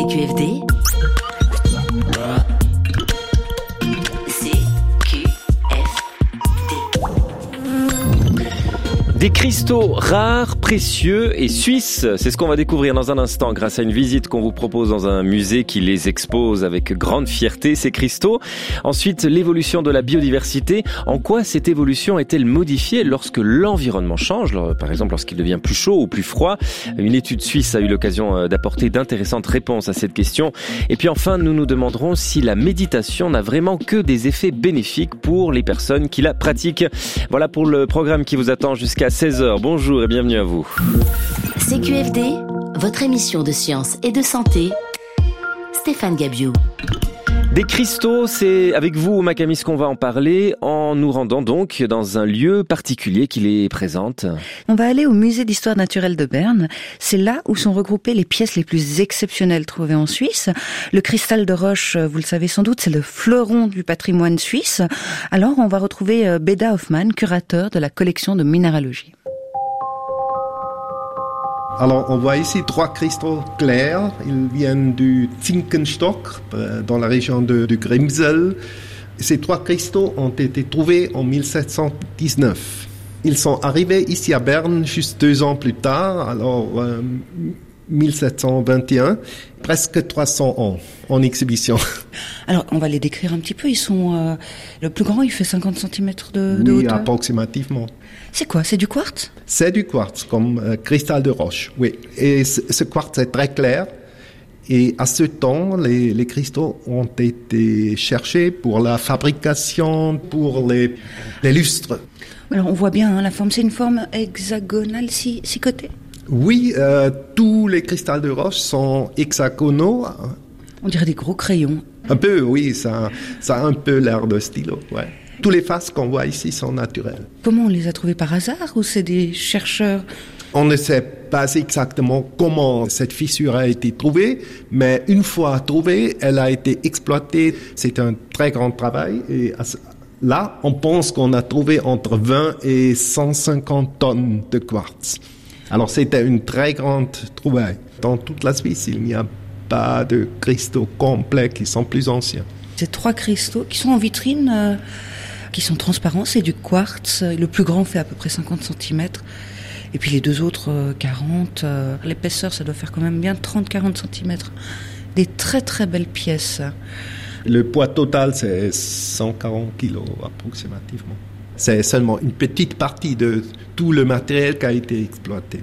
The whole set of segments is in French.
CQFD, des cristaux rares, précieux et suisses, c'est ce qu'on va découvrir dans un instant grâce à une visite qu'on vous propose dans un musée qui les expose avec grande fierté, ces cristaux. Ensuite, l'évolution de la biodiversité. En quoi cette évolution est-elle modifiée lorsque l'environnement change, par exemple lorsqu'il devient plus chaud ou plus froid? Une étude suisse a eu l'occasion d'apporter d'intéressantes réponses à cette question. Et puis enfin, nous nous demanderons si la méditation n'a vraiment que des effets bénéfiques pour les personnes qui la pratiquent. Voilà pour le programme qui vous attend jusqu'à 16h. Bonjour et bienvenue à vous. CQFD, votre émission de science et de santé. Stéphane Gabiou. Des cristaux, c'est avec vous, Makamis, qu'on va en parler en nous rendant donc dans un lieu particulier qui les présente. On va aller au musée d'histoire naturelle de Berne. C'est là où sont regroupées les pièces les plus exceptionnelles trouvées en Suisse. Le cristal de roche, vous le savez sans doute, c'est le fleuron du patrimoine suisse. Alors, on va retrouver Beda Hoffmann, curateur de la collection de minéralogie. Alors, on voit ici 3 cristaux clairs. Ils viennent du Zinkenstock, dans la région de Grimsel. Ces 3 cristaux ont été trouvés en 1719. Ils sont arrivés ici à Berne juste 2 ans plus tard, alors 1721, presque 300 ans en exhibition. Alors, on va les décrire un petit peu. Ils sont le plus grand, il fait 50 cm de oui, hauteur. Approximativement. C'est quoi? C'est du quartz? C'est du quartz, comme cristal de roche, oui. Et ce quartz est très clair. Et à ce temps, les cristaux ont été cherchés pour la fabrication, pour les lustres. Alors, on voit bien la forme. C'est une forme hexagonale, 6 côtés? Oui, tous les cristaux de roche sont hexagonaux. On dirait des gros crayons. Un peu, oui, ça a un peu l'air de stylo, ouais. Tous les faces qu'on voit ici sont naturelles. Comment on les a trouvés par hasard ou c'est des chercheurs? On ne sait pas exactement comment cette fissure a été trouvée, mais une fois trouvée, elle a été exploitée. C'est un très grand travail et là, on pense qu'on a trouvé entre 20 et 150 tonnes de quartz. Alors c'était une très grande trouvaille. Dans toute la Suisse, il n'y a pas de cristaux complets qui sont plus anciens. Ces 3 cristaux qui sont en vitrine, qui sont transparents, c'est du quartz. Le plus grand fait à peu près 50 cm. Et puis les 2 autres, 40. L'épaisseur, ça doit faire quand même bien 30-40 cm. Des très très belles pièces. Le poids total, c'est 140 kilos approximativement. C'est seulement une petite partie de tout le matériel qui a été exploité.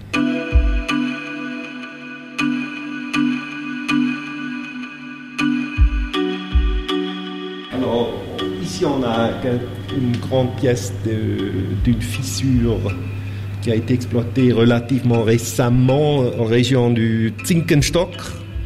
Alors, ici, on a une grande pièce d'une fissure qui a été exploitée relativement récemment en région du Zinkenstock.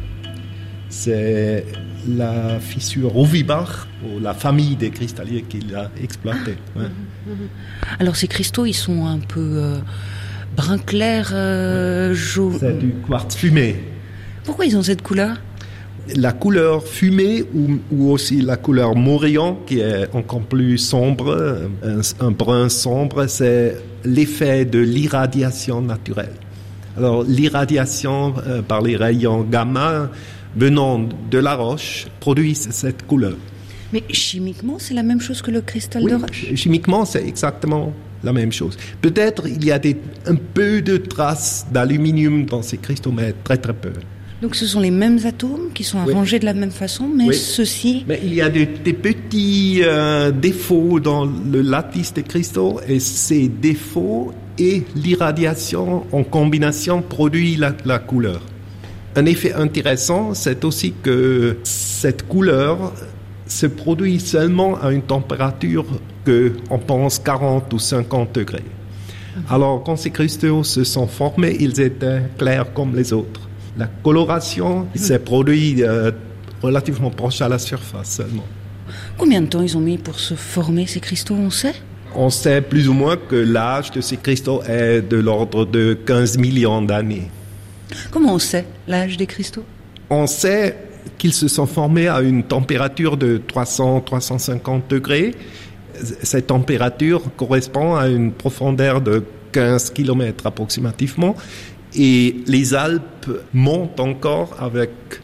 C'est la fissure Rovibach, ou la famille des cristalliers qu'il a exploité. Ouais. Alors ces cristaux, ils sont un peu brun clair, jaune. C'est du quartz fumé. Pourquoi ils ont cette couleur? La couleur fumée ou aussi la couleur morillon, qui est encore plus sombre, un brun sombre, c'est l'effet de l'irradiation naturelle. Alors l'irradiation par les rayons gamma venant de la roche produit cette couleur. Mais chimiquement, c'est la même chose que le cristal de roche? Chimiquement, c'est exactement la même chose. Peut-être il y a un peu de traces d'aluminium dans ces cristaux, mais très très peu. Donc ce sont les mêmes atomes qui sont arrangés de la même façon, mais ceux-ci... Mais il y a des petits défauts dans le lattice des cristaux, et ces défauts et l'irradiation en combination produisent la couleur. Un effet intéressant, c'est aussi que cette couleur se produit seulement à une température qu'on pense 40 ou 50 degrés. Alors, quand ces cristaux se sont formés, ils étaient clairs comme les autres. La coloration s'est produite relativement proche à la surface seulement. Combien de temps ils ont mis pour se former, ces cristaux, on sait? On sait plus ou moins que l'âge de ces cristaux est de l'ordre de 15 millions d'années. Comment on sait l'âge des cristaux? On sait qu'ils se sont formés à une température de 300-350 degrés. Cette température correspond à une profondeur de 15 km approximativement. Et les Alpes montent encore avec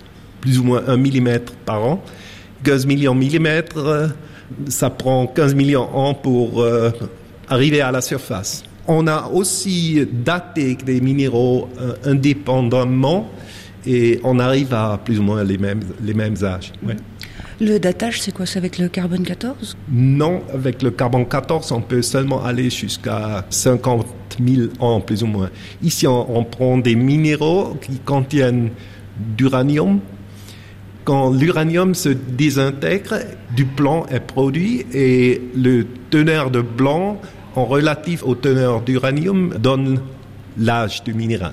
plus ou moins 1 mm par an. 15 millions de millimètres, ça prend 15 millions ans pour arriver à la surface. On a aussi daté des minéraux indépendamment et on arrive à plus ou moins les mêmes âges. Ouais. Le datage, c'est quoi? C'est avec le carbone 14? Non, avec le carbone 14, on peut seulement aller jusqu'à 50 000 ans, plus ou moins. Ici, on prend des minéraux qui contiennent d'uranium. Quand l'uranium se désintègre, du plomb est produit et le teneur de plomb, en relatif au teneur d'uranium, donne l'âge du minéral.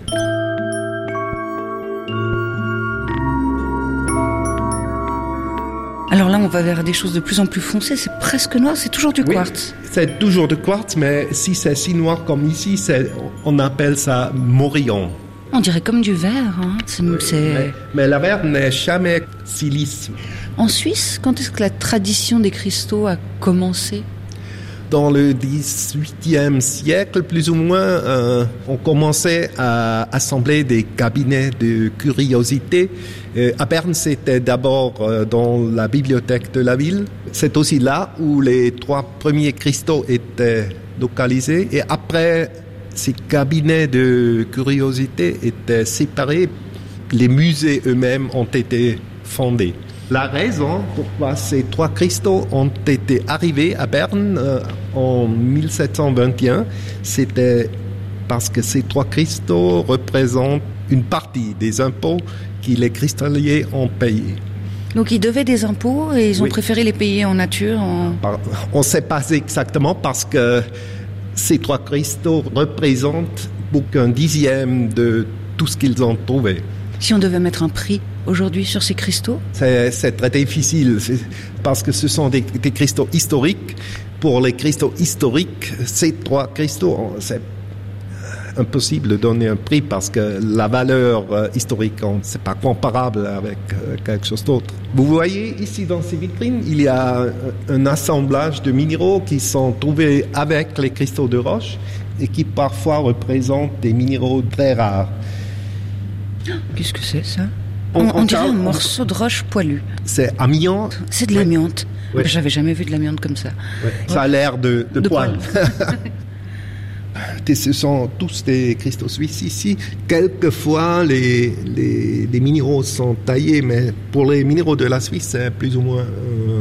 Alors là, on va vers des choses de plus en plus foncées. C'est presque noir, c'est toujours du quartz. Oui, c'est toujours du quartz, mais si c'est si noir comme ici, on appelle ça morillon. On dirait comme du verre. Hein. Mais la verre n'est jamais si lisse. En Suisse, quand est-ce que la tradition des cristaux a commencé? Dans le XVIIIe siècle, plus ou moins, on commençait à assembler des cabinets de curiosité. À Berne, c'était d'abord dans la bibliothèque de la ville. C'est aussi là où les 3 premiers cristaux étaient localisés. Et après, ces cabinets de curiosité étaient séparés. Les musées eux-mêmes ont été fondés. La raison pourquoi ces 3 cristaux ont été arrivés à Berne en 1721, c'était parce que ces 3 cristaux représentent une partie des impôts que les cristalliers ont payés. Donc ils devaient des impôts et ils ont préféré les payer en nature On ne sait pas exactement parce que ces 3 cristaux représentent qu'un dixième de tout ce qu'ils ont trouvé. Si on devait mettre un prix aujourd'hui sur ces cristaux? C'est très difficile parce que ce sont des cristaux historiques. Pour les cristaux historiques, ces 3 cristaux, c'est impossible de donner un prix parce que la valeur historique, c'est pas comparable avec quelque chose d'autre. Vous voyez ici dans ces vitrines, il y a un assemblage de minéraux qui sont trouvés avec les cristaux de roche et qui parfois représentent des minéraux très rares. Qu'est-ce que c'est ça? On dirait un morceau de roche poilu. C'est amiante. C'est de l'amiante. Oui. J'avais jamais vu de l'amiante comme ça. Oui. Ça a l'air de poil. Ce sont tous des cristaux suisses ici. Quelquefois, les minéraux sont taillés, mais pour les minéraux de la Suisse, c'est plus ou moins...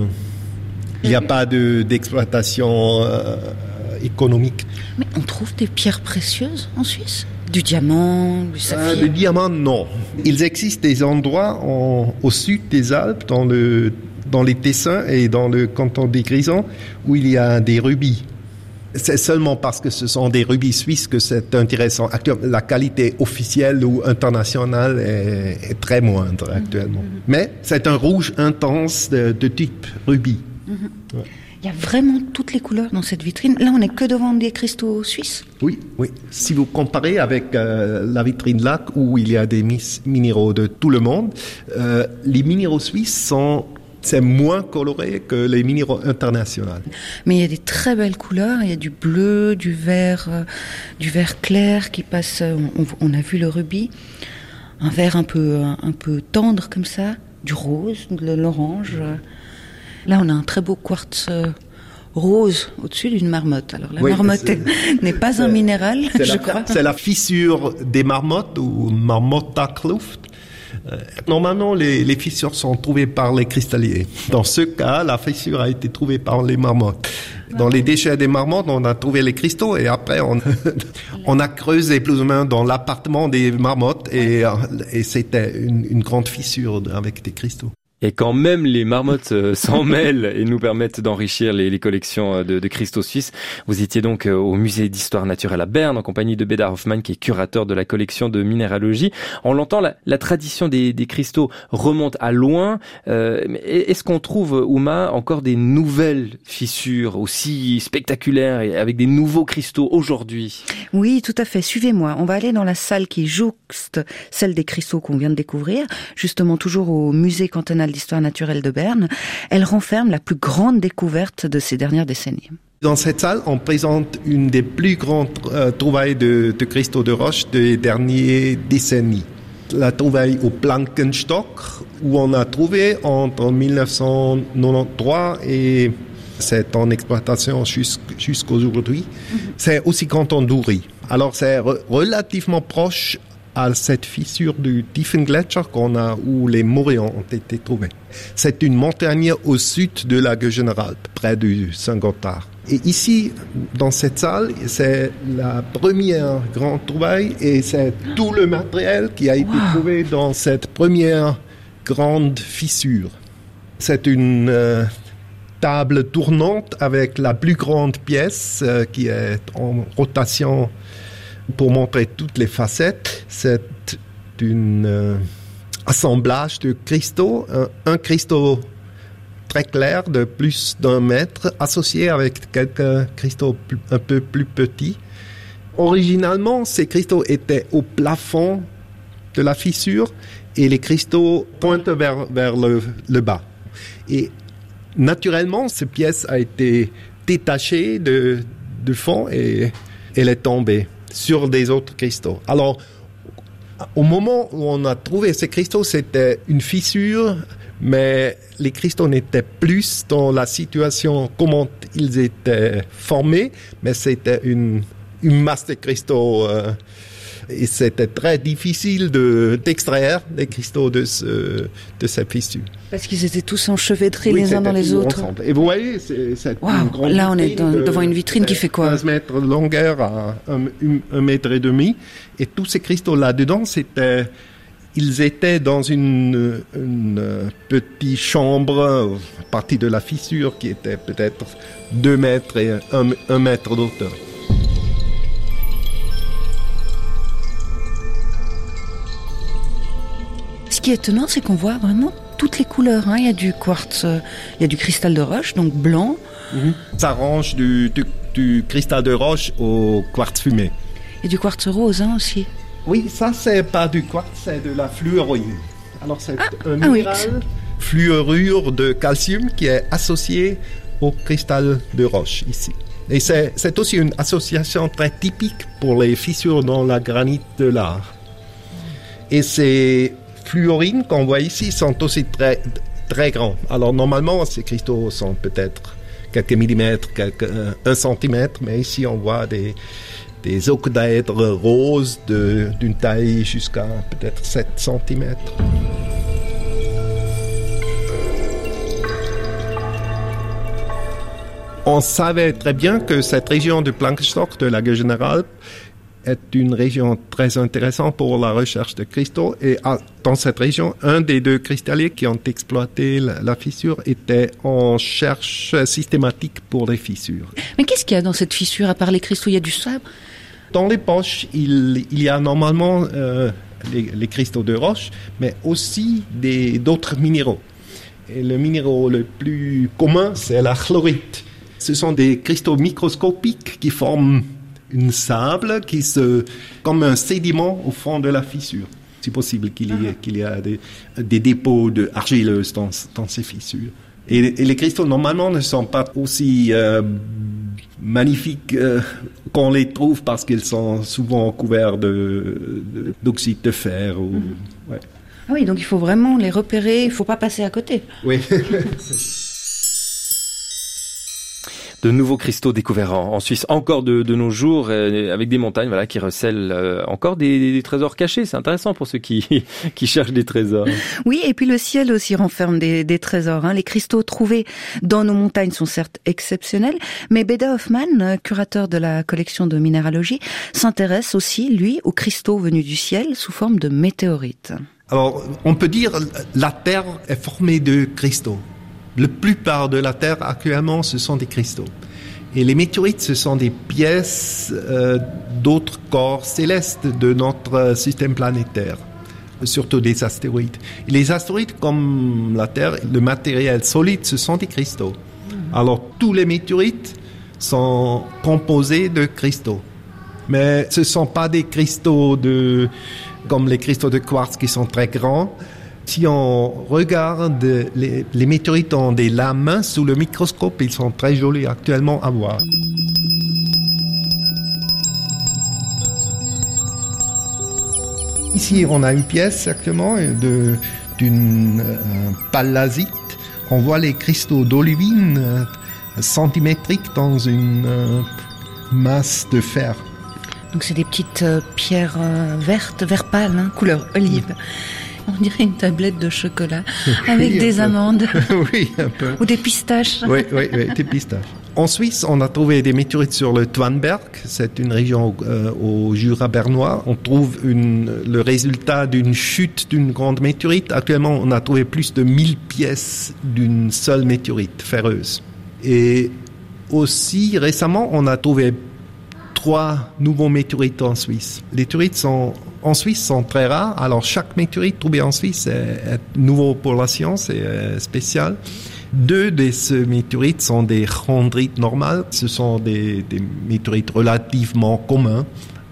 il n'y a pas d'exploitation économique. Mais on trouve des pierres précieuses en Suisse? Du diamant, du saphir? Le diamant, non. Il existe des endroits au sud des Alpes, dans les Tessins et dans le canton des Grisons, où il y a des rubis. C'est seulement parce que ce sont des rubis suisses que c'est intéressant. La qualité officielle ou internationale est très moindre actuellement. Mais c'est un rouge intense de type rubis. Ouais. Il y a vraiment toutes les couleurs dans cette vitrine. Là, on n'est que devant des cristaux suisses. Oui. Si vous comparez avec la vitrine là, où il y a des minéraux de tout le monde, les minéraux suisses c'est moins coloré que les minéraux internationaux. Mais il y a des très belles couleurs. Il y a du bleu, du vert clair qui passe. On a vu le rubis, un vert un peu tendre comme ça, du rose, de l'orange. Là, on a un très beau quartz rose au-dessus d'une marmotte. Alors, la marmotte n'est pas un minéral, je crois. C'est la fissure des marmottes ou Marmottakluft. Normalement, les fissures sont trouvées par les cristalliers. Dans ce cas, la fissure a été trouvée par les marmottes. Dans les déchets des marmottes, on a trouvé les cristaux et après, on a creusé plus ou moins dans l'appartement des marmottes et c'était une grande fissure avec des cristaux. Et quand même les marmottes s'en mêlent et nous permettent d'enrichir les collections de cristaux suisses. Vous étiez donc au musée d'histoire naturelle à Berne en compagnie de Bédard Hoffmann qui est curateur de la collection de minéralogie. On l'entend, la tradition des cristaux remonte à loin. Est-ce qu'on trouve, Ouma, encore des nouvelles fissures aussi spectaculaires et avec des nouveaux cristaux aujourd'hui? Oui, tout à fait. Suivez-moi. On va aller dans la salle qui jouxte celle des cristaux qu'on vient de découvrir, justement toujours au musée cantonal d'histoire naturelle de Berne. Elle renferme la plus grande découverte de ces dernières décennies. Dans cette salle, on présente une des plus grandes trouvailles de cristaux de roche des dernières décennies. la trouvaille au Plankenstock, où on a trouvé entre 1993 et c'est en exploitation jusqu'aujourd'hui. C'est aussi canton d'Uri. Alors c'est relativement proche à cette fissure du Tiefengletscher où les Moréons ont été trouvés. C'est une montagne au sud de la Gögeneralp, près du Saint-Gothard. Et ici, dans cette salle, c'est la première grande trouvaille et c'est tout le matériel qui a été trouvé dans cette première grande fissure. C'est une table tournante avec la plus grande pièce qui est en rotation pour montrer toutes les facettes. C'est un assemblage de cristaux, un cristaux très clair de plus d'1 mètre, associé avec quelques cristaux un peu plus petits. Originalement, ces cristaux étaient au plafond de la fissure et les cristaux pointent vers le bas. Et naturellement, cette pièce a été détachée du fond et elle est tombée sur des autres cristaux. Alors, au moment où on a trouvé ces cristaux, c'était une fissure, mais les cristaux n'étaient plus dans la situation comment ils étaient formés, mais c'était une masse de cristaux et c'était très difficile d'extraire les cristaux de cette fissure. Parce qu'ils étaient tous enchevêtrés les uns dans les autres. Ensemble. Et vous voyez, c'est une grande là on est devant une vitrine qui fait quoi 15 mètres de longueur à 1,5 mètre. Et tous ces cristaux là-dedans, ils étaient dans une petite chambre, partie de la fissure qui était peut-être 2 mètres et 1 mètre d'auteur. Ce qui est étonnant, c'est qu'on voit vraiment toutes les couleurs. Il y a du quartz, il y a du cristal de roche, donc blanc. Ça range du cristal de roche au quartz fumé. Et du quartz rose aussi. Oui, ça c'est pas du quartz, c'est de la fluorine. Alors c'est un minéral, fluorure de calcium qui est associé au cristal de roche ici. Et c'est aussi une association très typique pour les fissures dans la granite de l'art. Et ces fluorines qu'on voit ici sont aussi très, très grands. Alors normalement, ces cristaux sont peut-être quelques millimètres, 1 centimètre, mais ici on voit des octaèdres roses d'une taille jusqu'à peut-être 7 cm. On savait très bien que cette région du Plankenstock de la Gögeneralp est une région très intéressante pour la recherche de cristaux. Et dans cette région, un des 2 cristalliers qui ont exploité la fissure était en recherche systématique pour les fissures. Mais qu'est-ce qu'il y a dans cette fissure à part les cristaux? Il y a du sable? Dans les poches, il y a normalement les cristaux de roche, mais aussi d'autres minéraux. Et le minéraux le plus commun, c'est la chlorite. Ce sont des cristaux microscopiques qui forment une sable comme un sédiment au fond de la fissure. C'est possible qu'il y a des dépôts argileuses dans ces fissures. Et les cristaux, normalement, ne sont pas aussi magnifiques qu'on les trouve parce qu'ils sont souvent couverts d'oxyde de fer. Ouais. Ah oui, donc il faut vraiment les repérer, il ne faut pas passer à côté. Oui. De nouveaux cristaux découverts en Suisse, encore de nos jours, avec des montagnes qui recèlent encore des trésors cachés. C'est intéressant pour ceux qui cherchent des trésors. Oui, et puis le ciel aussi renferme des trésors. Les cristaux trouvés dans nos montagnes sont certes exceptionnels, mais Beda Hoffmann, curateur de la collection de minéralogie, s'intéresse aussi, lui, aux cristaux venus du ciel sous forme de météorites. Alors, on peut dire la Terre est formée de cristaux. La plupart de la Terre actuellement, ce sont des cristaux. Et les météorites, ce sont des pièces d'autres corps célestes de notre système planétaire, surtout des astéroïdes. Et les astéroïdes, comme la Terre, le matériel solide, ce sont des cristaux. Alors, tous les météorites sont composés de cristaux. Mais ce ne sont pas des cristaux comme les cristaux de quartz qui sont très grands. Si on regarde les météorites dans des lames sous le microscope, ils sont très jolis actuellement à voir. Ici, on a une pièce actuellement d'une pallasite. On voit les cristaux d'olivine centimétriques dans une masse de fer. Donc c'est des petites pierres vertes, vert pâle, hein, couleur olive. On dirait une tablette de chocolat avec des amandes. Oui, un peu. Ou des pistaches. Oui, des pistaches. En Suisse, on a trouvé des météorites sur le Twanberg. C'est une région au Jura bernois. On trouve le résultat d'une chute d'une grande météorite. Actuellement, on a trouvé plus de 1000 pièces d'une seule météorite ferreuse. Et aussi, récemment, on a trouvé 3 nouveaux météorites en Suisse. Les météorites en Suisse sont très rares. Alors, chaque météorite trouvée en Suisse est nouveau pour la science et spécial. 2 de ces météorites sont des chondrites normales. Ce sont des météorites relativement communs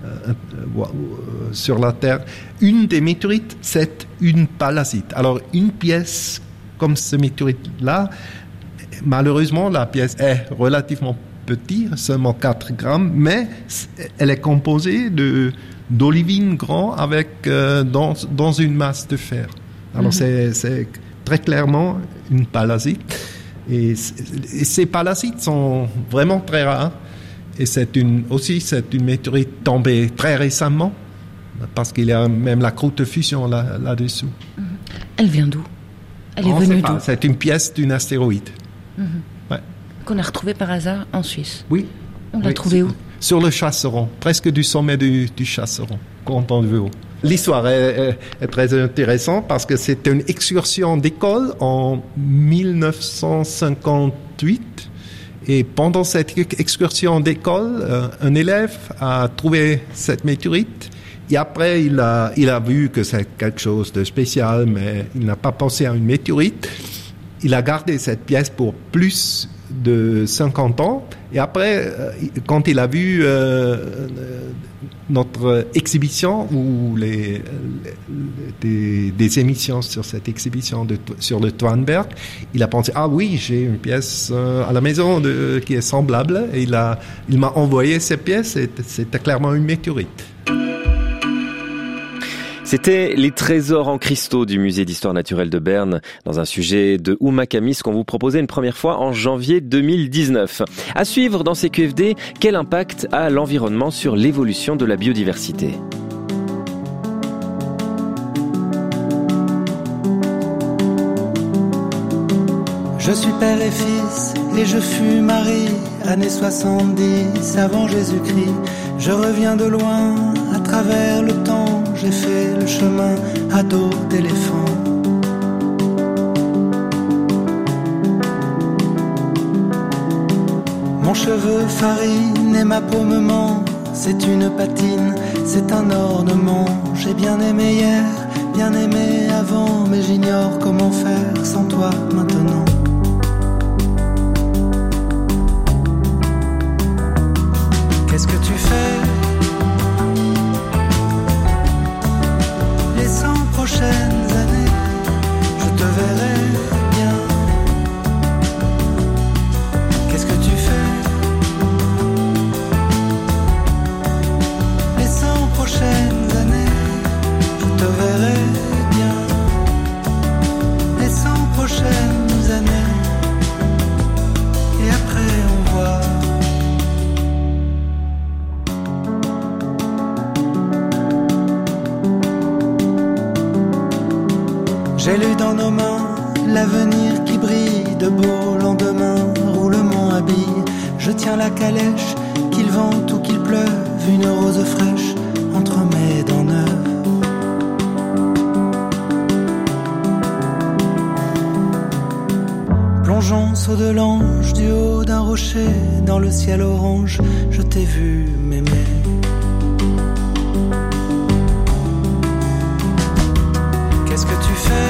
sur la Terre. Une des météorites, c'est une pallasite. Alors, une pièce comme ce météorite-là, malheureusement, la pièce est relativement petite, seulement 4 grammes, mais elle est composée d'olivine grand avec dans une masse de fer. Alors, c'est très clairement une pallasite. Et ces pallasites sont vraiment très rares. Et c'est une météorite tombée très récemment, parce qu'il y a même la croûte de fusion là-dessous. Elle vient d'où? Elle est venue d'où? C'est une pièce d'un astéroïde. Ouais. Qu'on a retrouvée par hasard en Suisse. Oui. On l'a trouvée où? Sur le Chasseron, presque du sommet du Chasseron, quand on veut. L'histoire est très intéressante parce que c'était une excursion d'école en 1958. Et pendant cette excursion d'école, un élève a trouvé cette météorite. Et après, il a vu que c'est quelque chose de spécial, mais il n'a pas pensé à une météorite. Il a gardé cette pièce pour plus de 50 ans. Et après, quand il a vu notre exhibition ou des émissions sur cette exhibition sur le Twanberg, il a pensé, ah oui, j'ai une pièce à la maison qui est semblable. Et il m'a envoyé cette pièce et c'était clairement une météorite. C'était les trésors en cristaux du musée d'histoire naturelle de Berne, dans un sujet de Ouma Kamis qu'on vous proposait une première fois en janvier 2019. À suivre dans ces QFD, quel impact a l'environnement sur l'évolution de la biodiversité ? Je suis père et fils et je fus mari, années 70 avant Jésus-Christ. Je reviens de loin, à travers le temps, j'ai fait le chemin à dos d'éléphant. Mon cheveu farine et ma peau me ment, c'est une patine, c'est un ornement. J'ai bien aimé hier, bien aimé avant, mais j'ignore comment faire sans toi maintenant. Qu'est-ce que tu fais les 100 prochaines années? Je te verrai bien. Qu'est-ce que tu fais les 100 prochaines années? Je te verrai bien. Les 100 prochaines années. Et après on voit. J'ai lu dans nos mains l'avenir qui brille, de beaux lendemains, roulement habille. Je tiens la calèche, qu'il vente ou qu'il pleuve, une rose fraîche entre mes dents neuves. Plongeons saut de l'ange du haut d'un rocher, dans le ciel orange, je t'ai vu m'aimer. Qu'est-ce que tu fais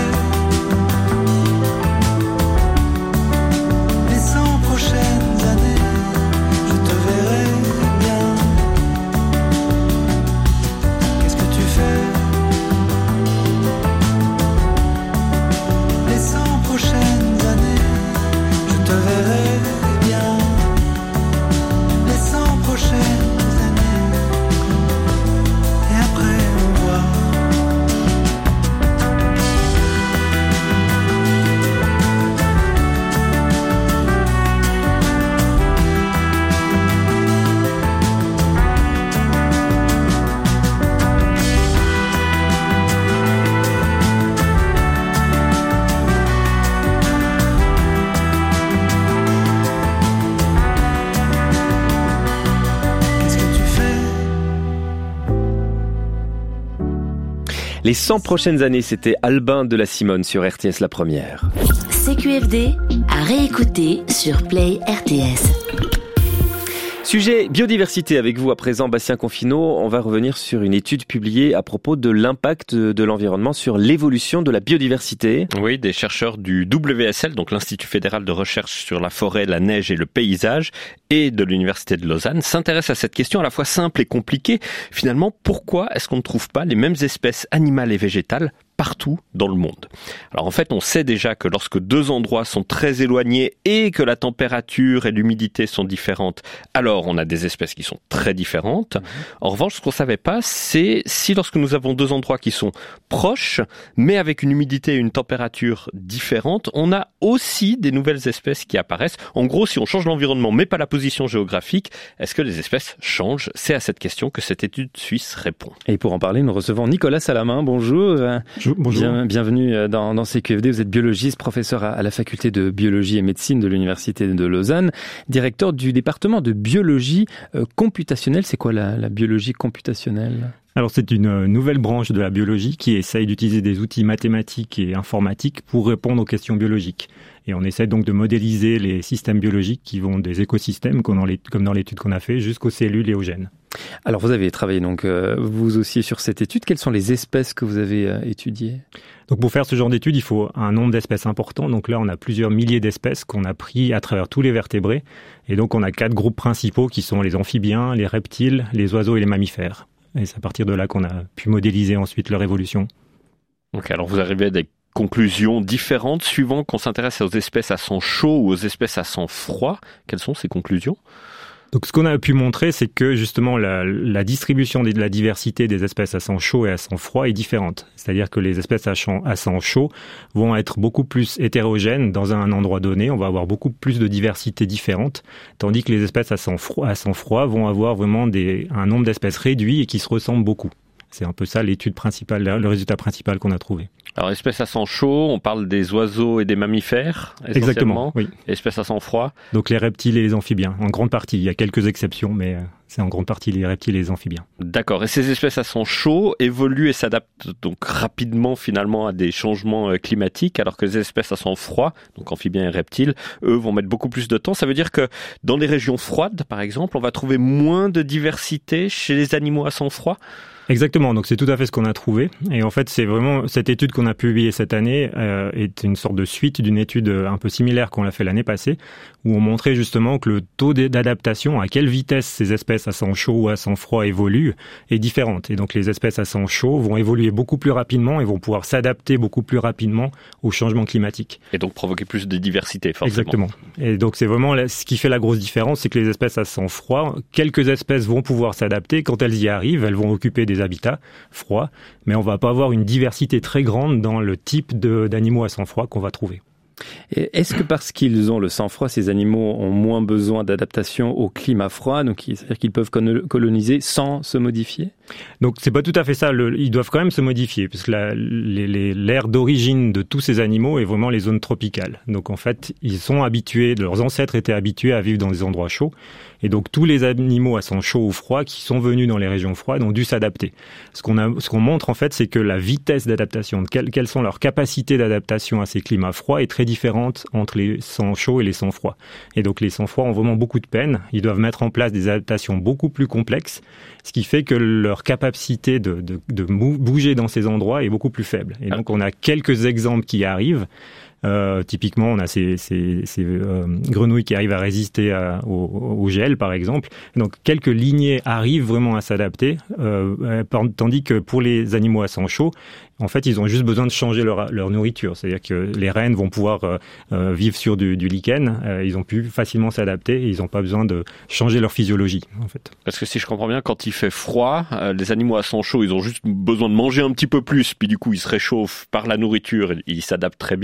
les 100 prochaines années? Je te verrai bien. Qu'est-ce que tu fais les 100 prochaines années? Je te verrai bien. Les 100 prochaines années. Les 100 prochaines années, c'était Albin de la Simone sur RTS La Première. CQFD à réécouter sur Play RTS. Sujet biodiversité avec vous à présent, Bastien Confinot. On va revenir sur une étude publiée à propos de l'impact de l'environnement sur l'évolution de la biodiversité. Oui, des chercheurs du WSL, donc l'Institut fédéral de recherche sur la forêt, la neige et le paysage, et de l'Université de Lausanne, s'intéressent à cette question à la fois simple et compliquée. Finalement, pourquoi est-ce qu'on ne trouve pas les mêmes espèces animales et végétales partout dans le monde? Alors en fait, on sait déjà que lorsque deux endroits sont très éloignés et que la température et l'humidité sont différentes, alors on a des espèces qui sont très différentes. En revanche, ce qu'on ne savait pas, c'est si lorsque nous avons deux endroits qui sont proches, mais avec une humidité et une température différentes, on a aussi des nouvelles espèces qui apparaissent. En gros, si on change l'environnement mais pas la position géographique, est-ce que les espèces changent? C'est à cette question que cette étude suisse répond. Et pour en parler, nous recevons Nicolas Salamin. Bonjour. Bonjour. Bienvenue dans CQFD. Vous êtes biologiste, professeur à la faculté de biologie et médecine de l'Université de Lausanne, directeur du département de biologie computationnelle. C'est quoi la biologie computationnelle ? Alors c'est une nouvelle branche de la biologie qui essaye d'utiliser des outils mathématiques et informatiques pour répondre aux questions biologiques. Et on essaie donc de modéliser les systèmes biologiques qui vont des écosystèmes, comme dans l'étude qu'on a fait, jusqu'aux cellules et aux gènes. Alors vous avez travaillé donc vous aussi sur cette étude. Quelles sont les espèces que vous avez étudiées ? Donc pour faire ce genre d'étude, il faut un nombre d'espèces important. Donc là, on a plusieurs milliers d'espèces qu'on a pris à travers tous les vertébrés. Et donc on a 4 groupes principaux qui sont les amphibiens, les reptiles, les oiseaux et les mammifères. Et c'est à partir de là qu'on a pu modéliser ensuite leur évolution. Ok, alors vous arrivez à des conclusions différentes suivant qu'on s'intéresse aux espèces à sang chaud ou aux espèces à sang froid. Quelles sont ces conclusions ? Donc ce qu'on a pu montrer, c'est que justement la distribution de la diversité des espèces à sang chaud et à sang froid est différente. C'est-à-dire que les espèces à sang chaud vont être beaucoup plus hétérogènes dans un endroit donné. On va avoir beaucoup plus de diversité différente, tandis que les espèces à sang froid vont avoir vraiment un nombre d'espèces réduit et qui se ressemblent beaucoup. C'est un peu ça l'étude principale, le résultat principal qu'on a trouvé. Alors, espèces à sang chaud, on parle des oiseaux et des mammifères, essentiellement. Exactement, oui. Espèces à sang froid. Donc les reptiles et les amphibiens, en grande partie. Il y a quelques exceptions, mais c'est en grande partie les reptiles et les amphibiens. D'accord. Et ces espèces à sang chaud évoluent et s'adaptent donc rapidement finalement à des changements climatiques, alors que les espèces à sang froid, donc amphibiens et reptiles, eux vont mettre beaucoup plus de temps. Ça veut dire que dans les régions froides, par exemple, on va trouver moins de diversité chez les animaux à sang froid. Exactement, donc c'est tout à fait ce qu'on a trouvé. Et en fait, c'est vraiment cette étude qu'on a publiée cette année est une sorte de suite d'une étude un peu similaire qu'on a fait l'année passée, où on montrait justement que le taux d'adaptation, à quelle vitesse ces espèces à sang chaud ou à sang froid évoluent, est différente. Et donc les espèces à sang chaud vont évoluer beaucoup plus rapidement et vont pouvoir s'adapter beaucoup plus rapidement aux changements climatiques. Et donc provoquer plus de diversité, forcément. Exactement. Et donc c'est vraiment ce qui fait la grosse différence, c'est que les espèces à sang froid, quelques espèces vont pouvoir s'adapter. Quand elles y arrivent, elles vont occuper des habitats froids, mais on va pas avoir une diversité très grande dans le type d'animaux à sang froid qu'on va trouver. Et est-ce que parce qu'ils ont le sang froid, ces animaux ont moins besoin d'adaptation au climat froid, donc c'est-à-dire qu'ils peuvent coloniser sans se modifier ? Donc c'est pas tout à fait ça, ils doivent quand même se modifier, puisque l'aire d'origine de tous ces animaux est vraiment les zones tropicales. Donc en fait, ils sont habitués, leurs ancêtres étaient habitués à vivre dans des endroits chauds, et donc tous les animaux à sang chaud ou froid qui sont venus dans les régions froides ont dû s'adapter. Ce qu'on montre en fait, c'est que la vitesse d'adaptation, quelles sont leurs capacités d'adaptation à ces climats froids est très différente entre les sangs chauds et les sangs froids. Et donc les sangs froids ont vraiment beaucoup de peine, ils doivent mettre en place des adaptations beaucoup plus complexes, ce qui fait que leur capacité de bouger dans ces endroits est beaucoup plus faible. Et donc on a quelques exemples qui arrivent. Typiquement, on a ces grenouilles qui arrivent à résister au gel, par exemple. Donc, quelques lignées arrivent vraiment à s'adapter, tandis que pour les animaux à sang chaud, en fait, ils ont juste besoin de changer leur nourriture. C'est-à-dire que les rennes vont pouvoir vivre sur du lichen. Ils ont pu facilement s'adapter et ils n'ont pas besoin de changer leur physiologie, en fait. Parce que si je comprends bien, quand il fait froid, les animaux à sang chaud, ils ont juste besoin de manger un petit peu plus, puis du coup, ils se réchauffent par la nourriture et ils s'adaptent très bien.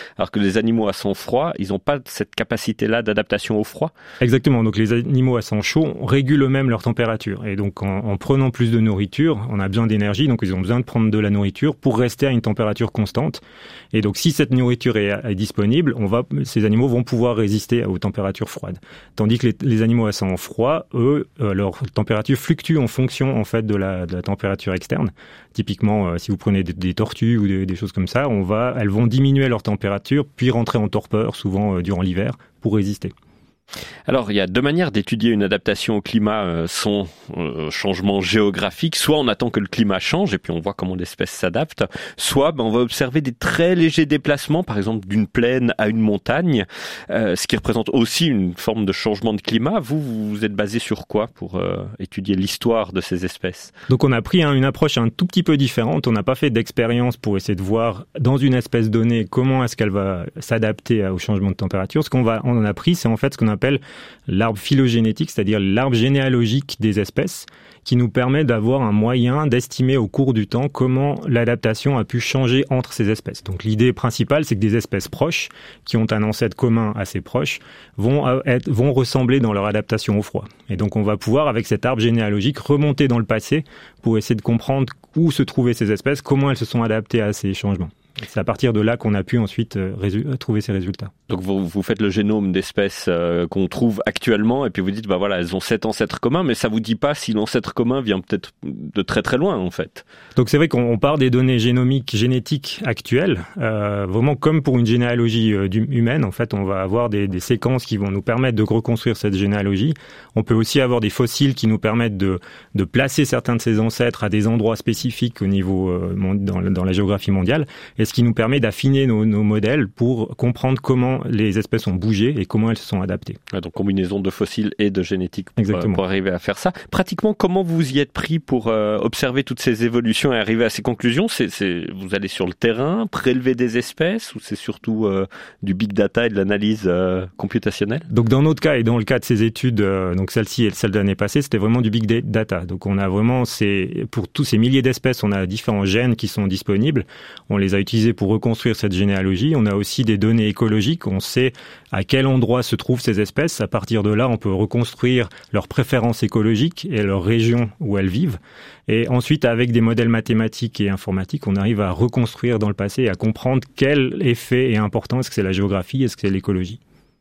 alors que les animaux à sang froid, ils n'ont pas cette capacité-là d'adaptation au froid. Exactement. Donc les animaux à sang chaud régulent eux-mêmes leur température. Et donc en prenant plus de nourriture, on a besoin d'énergie, donc ils ont besoin de prendre de la nourriture pour rester à une température constante. Et donc si cette nourriture est disponible, ces animaux vont pouvoir résister aux températures froides. Tandis que les animaux à sang froid, eux, leur température fluctue en fonction en fait de la température externe. Typiquement, si vous prenez des tortues ou des choses comme ça, elles vont diminuer leur température puis rentrer en torpeur souvent durant l'hiver pour résister. Alors, il y a deux manières d'étudier une adaptation au climat, son changement géographique. Soit on attend que le climat change et puis on voit comment l'espèce s'adapte. Soit on va observer des très légers déplacements, par exemple d'une plaine à une montagne, ce qui représente aussi une forme de changement de climat. Vous êtes basé sur quoi pour étudier l'histoire de ces espèces? Donc on a pris une approche un tout petit peu différente. On n'a pas fait d'expérience pour essayer de voir dans une espèce donnée comment est-ce qu'elle va s'adapter au changement de température. On en a pris, c'est en fait ce qu'on appelle l'arbre phylogénétique, c'est-à-dire l'arbre généalogique des espèces, qui nous permet d'avoir un moyen d'estimer au cours du temps comment l'adaptation a pu changer entre ces espèces. Donc l'idée principale, c'est que des espèces proches, qui ont un ancêtre commun assez proche, vont ressembler dans leur adaptation au froid. Et donc on va pouvoir, avec cet arbre généalogique, remonter dans le passé pour essayer de comprendre où se trouvaient ces espèces, comment elles se sont adaptées à ces changements. C'est à partir de là qu'on a pu ensuite trouver ces résultats. Donc vous faites le génome d'espèces qu'on trouve actuellement et puis vous dites elles ont cet ancêtre commun, mais ça vous dit pas si l'ancêtre commun vient peut-être de très très loin en fait. Donc c'est vrai qu'on part des données génétiques actuelles, vraiment comme pour une généalogie humaine. En fait, on va avoir des séquences qui vont nous permettre de reconstruire cette généalogie. On peut aussi avoir des fossiles qui nous permettent de placer certains de ces ancêtres à des endroits spécifiques au niveau dans la géographie mondiale. Et ce qui nous permet d'affiner nos modèles pour comprendre comment les espèces ont bougé et comment elles se sont adaptées. Donc combinaison de fossiles et de génétique Exactement. Pour arriver à faire ça. Pratiquement, comment vous y êtes pris pour observer toutes ces évolutions et arriver à ces conclusions? Vous allez sur le terrain, prélever des espèces, ou c'est surtout du big data et de l'analyse computationnelle? Donc dans notre cas et dans le cas de ces études, donc celle-ci et celle de l'année passée, c'était vraiment du big data. Donc on a vraiment pour tous ces milliers d'espèces, on a différents gènes qui sont disponibles. On les a utilisés pour reconstruire cette généalogie. On a aussi des données écologiques. On sait à quel endroit se trouvent ces espèces. À partir de là, on peut reconstruire leurs préférences écologiques et leur région où elles vivent. Et ensuite, avec des modèles mathématiques et informatiques, on arrive à reconstruire dans le passé et à comprendre quel effet est important. Est-ce que c'est la géographie? Est-ce que c'est l'écologie?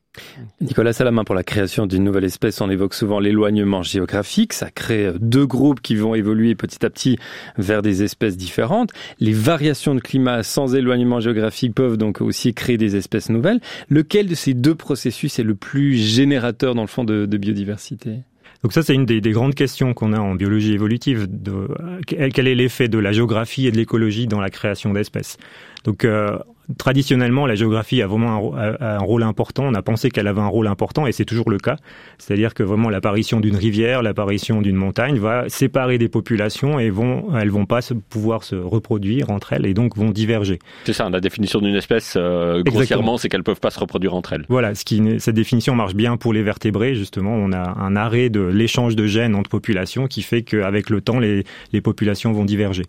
Nicolas Salamin, pour la création d'une nouvelle espèce, on évoque souvent l'éloignement géographique. Ça crée deux groupes qui vont évoluer petit à petit vers des espèces différentes. Les variations de climat sans éloignement géographique peuvent donc aussi créer des espèces nouvelles. Lequel de ces deux processus est le plus générateur, dans le fond, de biodiversité ? Donc ça, c'est une des grandes questions qu'on a en biologie évolutive. Quel est l'effet de la géographie et de l'écologie dans la création d'espèces ? Donc traditionnellement, la géographie a vraiment un rôle important. On a pensé qu'elle avait un rôle important et c'est toujours le cas. C'est-à-dire que vraiment l'apparition d'une rivière, l'apparition d'une montagne va séparer des populations et elles vont pas pouvoir se reproduire entre elles et donc vont diverger. C'est ça, la définition d'une espèce, grossièrement, c'est qu'elles peuvent pas se reproduire entre elles. Voilà, cette définition marche bien pour les vertébrés, justement. On a un arrêt de l'échange de gènes entre populations qui fait qu'avec le temps, les populations vont diverger.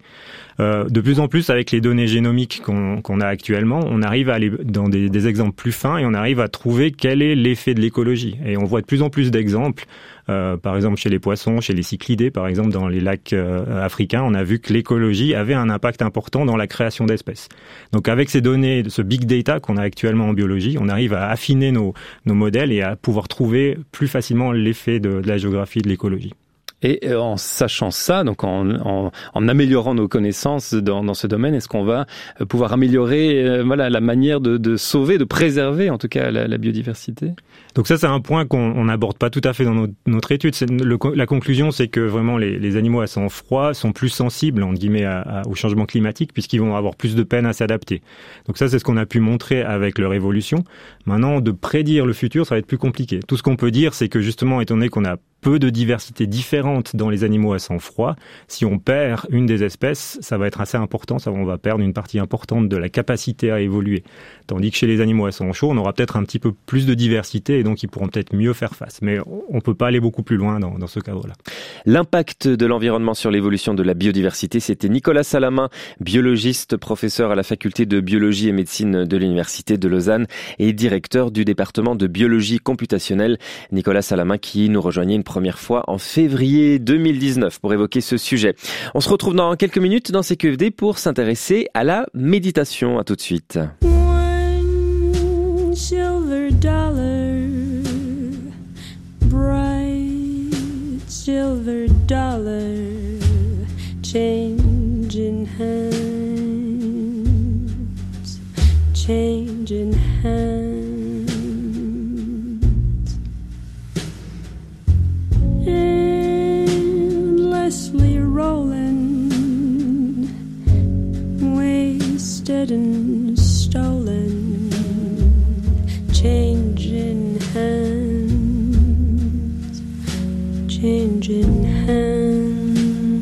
De plus en plus, avec les données génomiques qu'on a actuellement, on arrive à aller dans des exemples plus fins et on arrive à trouver quel est l'effet de l'écologie. Et on voit de plus en plus d'exemples, par exemple chez les poissons, chez les cyclidés, par exemple dans les lacs africains, on a vu que l'écologie avait un impact important dans la création d'espèces. Donc avec ces données, ce big data qu'on a actuellement en biologie, on arrive à affiner nos modèles et à pouvoir trouver plus facilement l'effet de la géographie et de l'écologie. Et en sachant ça, donc en améliorant nos connaissances dans ce domaine, est-ce qu'on va pouvoir améliorer la manière de sauver, de préserver en tout cas la biodiversité? Donc ça, c'est un point qu'on n'aborde pas tout à fait dans notre étude. La conclusion, c'est que vraiment les animaux à sang froid sont plus sensibles, entre guillemets, au changement climatique, puisqu'ils vont avoir plus de peine à s'adapter. Donc ça, c'est ce qu'on a pu montrer avec leur évolution. Maintenant, de prédire le futur, ça va être plus compliqué. Tout ce qu'on peut dire, c'est que justement, étant donné qu'on a peu de diversité différente dans les animaux à sang froid, si on perd une des espèces, ça va être assez important, on va perdre une partie importante de la capacité à évoluer. Tandis que chez les animaux à sang chaud, on aura peut-être un petit peu plus de diversité et donc ils pourront peut-être mieux faire face. Mais on ne peut pas aller beaucoup plus loin dans ce cadre-là. L'impact de l'environnement sur l'évolution de la biodiversité, c'était Nicolas Salamin, biologiste, professeur à la faculté de biologie et médecine de l'Université de Lausanne et directeur du département de biologie computationnelle. Nicolas Salamin qui nous rejoignait une première fois en février 2019 pour évoquer ce sujet. On se retrouve dans quelques minutes dans CQFD pour s'intéresser à la méditation. À tout de suite. One silver dollar, bright silver dollar, changing hands, changing hands. Endlessly rolling, wasted and stolen, changing hands, changing hands.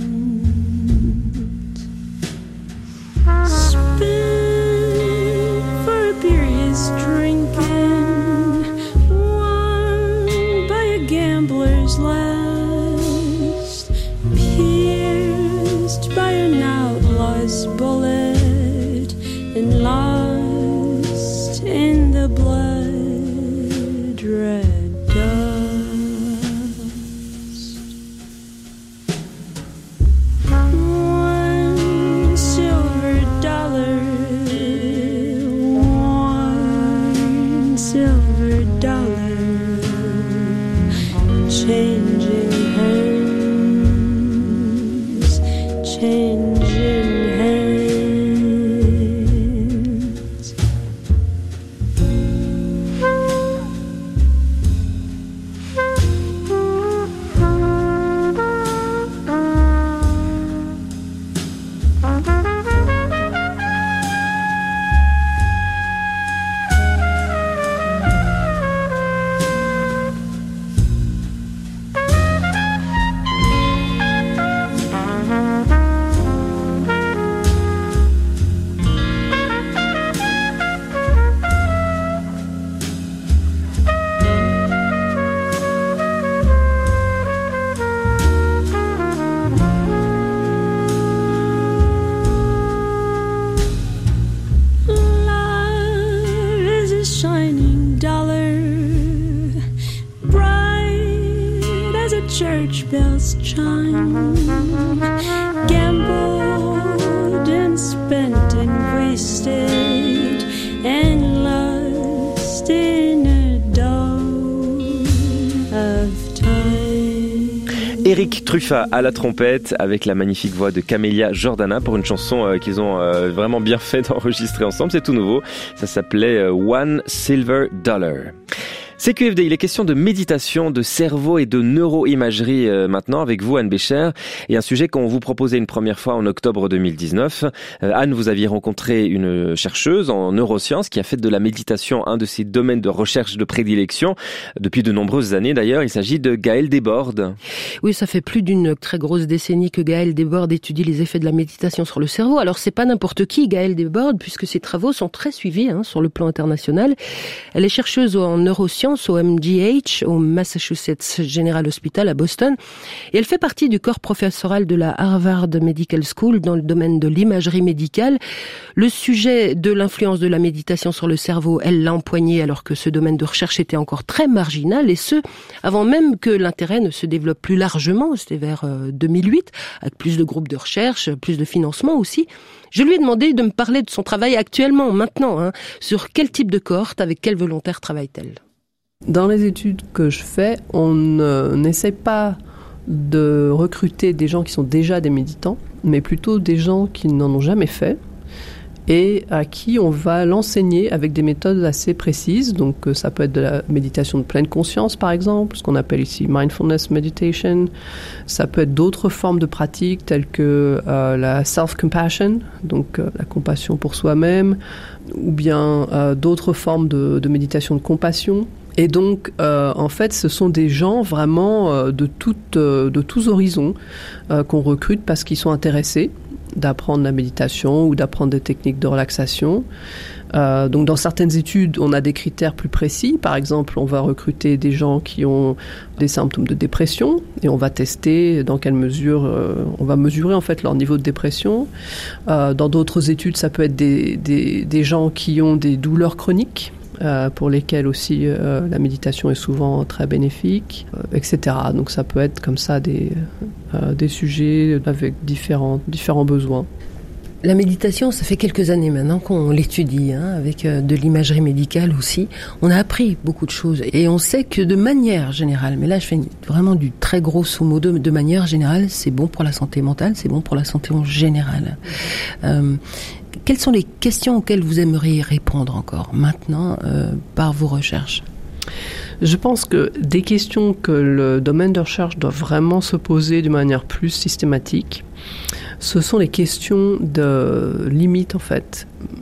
Spent for a period's drinking, won by a gambler's last, pierced by an outlaw's bullet, and lost in the blood red dust. One silver dollar, one silver dollar, changing hands, changing hands. Church bells chime, gambled and spent and wasted and lost in a dawn of time. Eric Truffat à la trompette avec la magnifique voix de Camélia Jordana pour une chanson qu'ils ont vraiment bien fait d'enregistrer ensemble. C'est tout nouveau. Ça s'appelait One Silver Dollar. CQFD, il est question de méditation, de cerveau et de neuroimagerie maintenant avec vous, Anne Bécher, et un sujet qu'on vous proposait une première fois en octobre 2019. Anne, vous aviez rencontré une chercheuse en neurosciences qui a fait de la méditation un de ses domaines de recherche de prédilection depuis de nombreuses années d'ailleurs. Il s'agit de Gaëlle Desbordes. Oui, ça fait plus d'une très grosse décennie que Gaëlle Desbordes étudie les effets de la méditation sur le cerveau. Alors c'est pas n'importe qui, Gaëlle Desbordes, puisque ses travaux sont très suivis sur le plan international. Elle est chercheuse en neurosciences au MGH, au Massachusetts General Hospital à Boston. Et elle fait partie du corps professoral de la Harvard Medical School dans le domaine de l'imagerie médicale. Le sujet de l'influence de la méditation sur le cerveau, elle l'a empoigné alors que ce domaine de recherche était encore très marginal, et ce, avant même que l'intérêt ne se développe plus largement. C'était vers 2008, avec plus de groupes de recherche, plus de financement aussi. Je lui ai demandé de me parler de son travail actuellement, maintenant, sur quel type de cohorte, avec quel volontaire travaille-t-elle. Dans les études que je fais, on n'essaie pas de recruter des gens qui sont déjà des méditants, mais plutôt des gens qui n'en ont jamais fait et à qui on va l'enseigner avec des méthodes assez précises. Donc ça peut être de la méditation de pleine conscience par exemple, ce qu'on appelle ici mindfulness meditation. Ça peut être d'autres formes de pratiques telles que la self-compassion, donc la compassion pour soi-même, ou bien d'autres formes de méditation de compassion. Et donc, en fait, ce sont des gens vraiment de tous horizons qu'on recrute parce qu'ils sont intéressés d'apprendre la méditation ou d'apprendre des techniques de relaxation. Donc dans certaines études, on a des critères plus précis. Par exemple, on va recruter des gens qui ont des symptômes de dépression et on va tester dans quelle mesure on va mesurer en fait leur niveau de dépression. Dans d'autres études, ça peut être des gens qui ont des douleurs chroniques. Pour lesquels aussi la méditation est souvent très bénéfique, etc. Donc ça peut être comme ça des sujets avec différents besoins. La méditation, ça fait quelques années maintenant qu'on l'étudie, avec de l'imagerie médicale aussi. On a appris beaucoup de choses et on sait que de manière générale, mais là je fais vraiment du très grosso modo, de manière générale, c'est bon pour la santé mentale, c'est bon pour la santé en général. Quelles sont les questions auxquelles vous aimeriez répondre encore maintenant par vos recherches ? Je pense que des questions que le domaine de recherche doit vraiment se poser de manière plus systématique, ce sont les questions de limite en fait,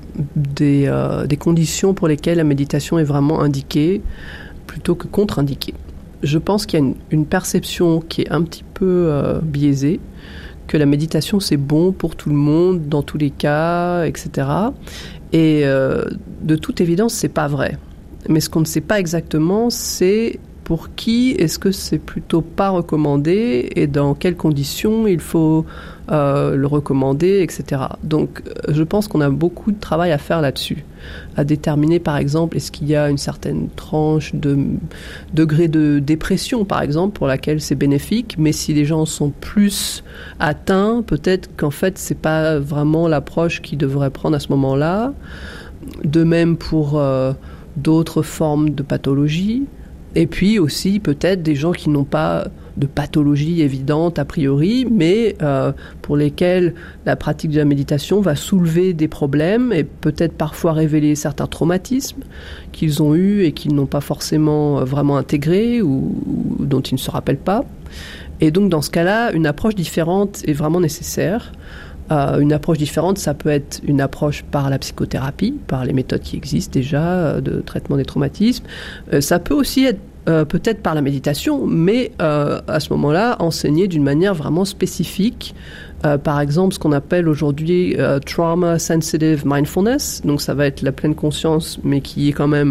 des conditions pour lesquelles la méditation est vraiment indiquée plutôt que contre-indiquée. Je pense qu'il y a une perception qui est un petit peu biaisée, que la méditation c'est bon pour tout le monde, dans tous les cas, etc. Et de toute évidence, c'est pas vrai. Mais ce qu'on ne sait pas exactement, c'est pour qui est-ce que c'est plutôt pas recommandé et dans quelles conditions il faut le recommander, etc. Donc je pense qu'on a beaucoup de travail à faire là-dessus, à déterminer par exemple est-ce qu'il y a une certaine tranche de degré de dépression par exemple pour laquelle c'est bénéfique, mais si les gens sont plus atteints, peut-être qu'en fait c'est pas vraiment l'approche qu'ils devraient prendre à ce moment-là. De même pour d'autres formes de pathologie. Et puis aussi peut-être des gens qui n'ont pas de pathologie évidente a priori, mais pour lesquels la pratique de la méditation va soulever des problèmes et peut-être parfois révéler certains traumatismes qu'ils ont eus et qu'ils n'ont pas forcément vraiment intégrés ou dont ils ne se rappellent pas. Et donc dans ce cas-là, une approche différente est vraiment nécessaire. Une approche différente, ça peut être une approche par la psychothérapie, par les méthodes qui existent déjà de traitement des traumatismes. Ça peut aussi être peut-être par la méditation, mais à ce moment-là, enseigner d'une manière vraiment spécifique. Par exemple, ce qu'on appelle aujourd'hui Trauma Sensitive Mindfulness. Donc ça va être la pleine conscience, mais qui est quand même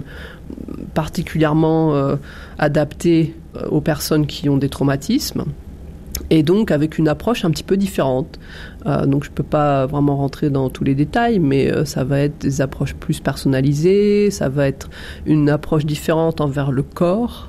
particulièrement adaptée aux personnes qui ont des traumatismes. Et donc avec une approche un petit peu différente. Donc je ne peux pas vraiment rentrer dans tous les détails, mais ça va être des approches plus personnalisées, ça va être une approche différente envers le corps